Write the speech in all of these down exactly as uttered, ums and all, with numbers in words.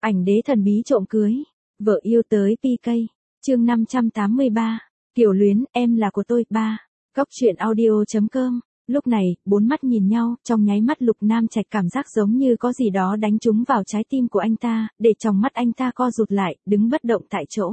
Ảnh đế thần bí trộm cưới, vợ yêu tới pê ca, chương năm trăm tám mươi ba, Kiều Luyến, em là của tôi, ba. Góc truyện audio chấm com. Lúc này, bốn mắt nhìn nhau, trong nháy mắt Lục Nam Trạch cảm giác giống như có gì đó đánh trúng vào trái tim của anh ta, để trong mắt anh ta co rụt lại, đứng bất động tại chỗ.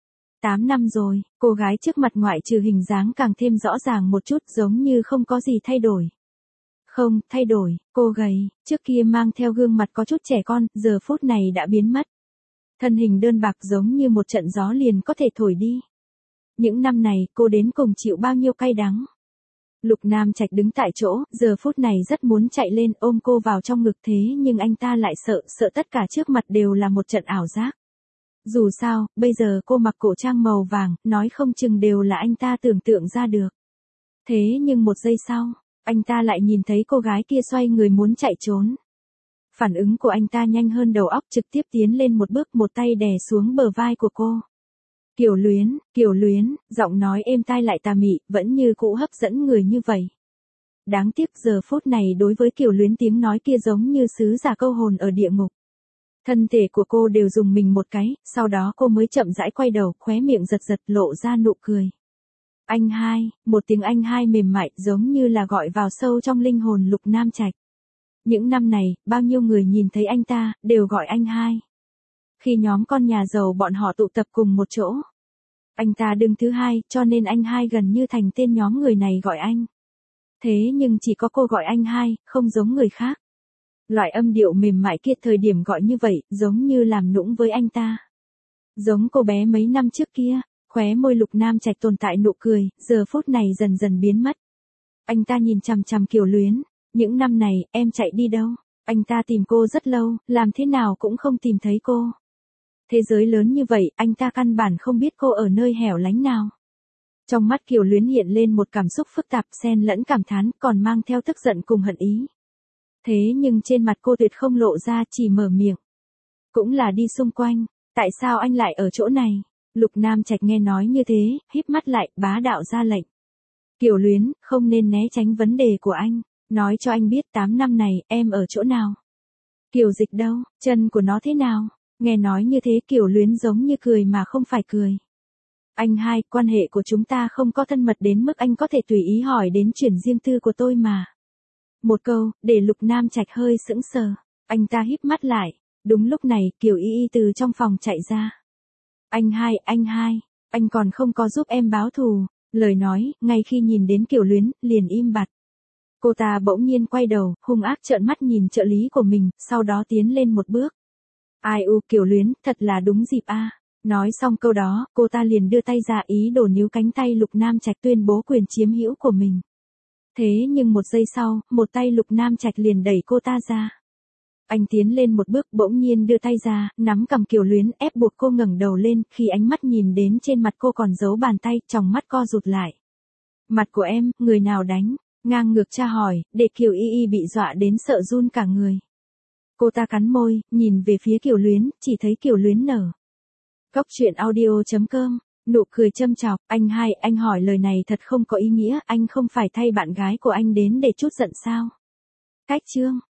Tám năm rồi, cô gái trước mặt ngoại trừ hình dáng càng thêm rõ ràng một chút, giống như không có gì thay đổi. Không, thay đổi, cô gầy, trước kia mang theo gương mặt có chút trẻ con, giờ phút này đã biến mất. Thân hình đơn bạc giống như một trận gió liền có thể thổi đi. Những năm này, cô đến cùng chịu bao nhiêu cay đắng. Lục Nam Trạch đứng tại chỗ, giờ phút này rất muốn chạy lên ôm cô vào trong ngực, thế nhưng anh ta lại sợ, sợ tất cả trước mặt đều là một trận ảo giác. Dù sao, bây giờ cô mặc cổ trang màu vàng, nói không chừng đều là anh ta tưởng tượng ra được. Thế nhưng một giây sau, anh ta lại nhìn thấy cô gái kia xoay người muốn chạy trốn. Phản ứng của anh ta nhanh hơn đầu óc, trực tiếp tiến lên một bước, một tay đè xuống bờ vai của cô. Kiều Luyến, Kiều Luyến, giọng nói êm tai lại tà mị, vẫn như cũ hấp dẫn người như vậy. Đáng tiếc giờ phút này đối với Kiều Luyến tiếng nói kia giống như sứ giả câu hồn ở địa ngục. Thân thể của cô đều dùng mình một cái, sau đó cô mới chậm rãi quay đầu, khóe miệng giật giật lộ ra nụ cười. Anh hai, một tiếng anh hai mềm mại giống như là gọi vào sâu trong linh hồn Lục Nam Trạch. Những năm này, bao nhiêu người nhìn thấy anh ta, đều gọi anh hai. Khi nhóm con nhà giàu bọn họ tụ tập cùng một chỗ, anh ta đứng thứ hai, cho nên anh hai gần như thành tên nhóm người này gọi anh. Thế nhưng chỉ có cô gọi anh hai, không giống người khác. Loại âm điệu mềm mại kia thời điểm gọi như vậy, giống như làm nũng với anh ta. Giống cô bé mấy năm trước kia, khóe môi Lục Nam Trạch tồn tại nụ cười, giờ phút này dần dần biến mất. Anh ta nhìn chằm chằm Kiều Luyến, những năm này, em chạy đi đâu? Anh ta tìm cô rất lâu, làm thế nào cũng không tìm thấy cô. Thế giới lớn như vậy, anh ta căn bản không biết cô ở nơi hẻo lánh nào. Trong mắt Kiều Luyến hiện lên một cảm xúc phức tạp, xen lẫn cảm thán, còn mang theo tức giận cùng hận ý. Thế nhưng trên mặt cô tuyệt không lộ ra, chỉ mở miệng. Cũng là đi xung quanh, tại sao anh lại ở chỗ này? Lục Nam Trạch nghe nói như thế, híp mắt lại, bá đạo ra lệnh. Kiều Luyến, không nên né tránh vấn đề của anh, nói cho anh biết tám năm này, em ở chỗ nào? Kiều Dịch đâu, chân của nó thế nào? Nghe nói như thế Kiều Luyến giống như cười mà không phải cười. Anh hai, quan hệ của chúng ta không có thân mật đến mức anh có thể tùy ý hỏi đến chuyện riêng tư của tôi mà. Một câu, để Lục Nam Trạch hơi sững sờ, anh ta híp mắt lại, đúng lúc này Kiều Y Y từ trong phòng chạy ra. Anh hai, anh hai, anh còn không có giúp em báo thù, lời nói, ngay khi nhìn đến Kiều Luyến, liền im bặt. Cô ta bỗng nhiên quay đầu, hung ác trợn mắt nhìn trợ lý của mình, sau đó tiến lên một bước. Ai u Kiều Luyến, thật là đúng dịp a. À. Nói xong câu đó, cô ta liền đưa tay ra ý đồ níu cánh tay Lục Nam Trạch tuyên bố quyền chiếm hữu của mình. Thế nhưng một giây sau, một tay Lục Nam Trạch liền đẩy cô ta ra. Anh tiến lên một bước bỗng nhiên đưa tay ra, nắm cầm Kiều Luyến ép buộc cô ngẩng đầu lên, khi ánh mắt nhìn đến trên mặt cô còn giấu bàn tay, tròng mắt co rụt lại. Mặt của em, người nào đánh? Ngang ngược tra hỏi, để Kiều Y Y bị dọa đến sợ run cả người. Cô ta cắn môi, nhìn về phía Kiều Luyến, chỉ thấy Kiều Luyến nở. Góc truyện audio chấm com, nụ cười châm chọc, anh hai, anh hỏi lời này thật không có ý nghĩa, anh không phải thay bạn gái của anh đến để chút giận sao? Cách chương.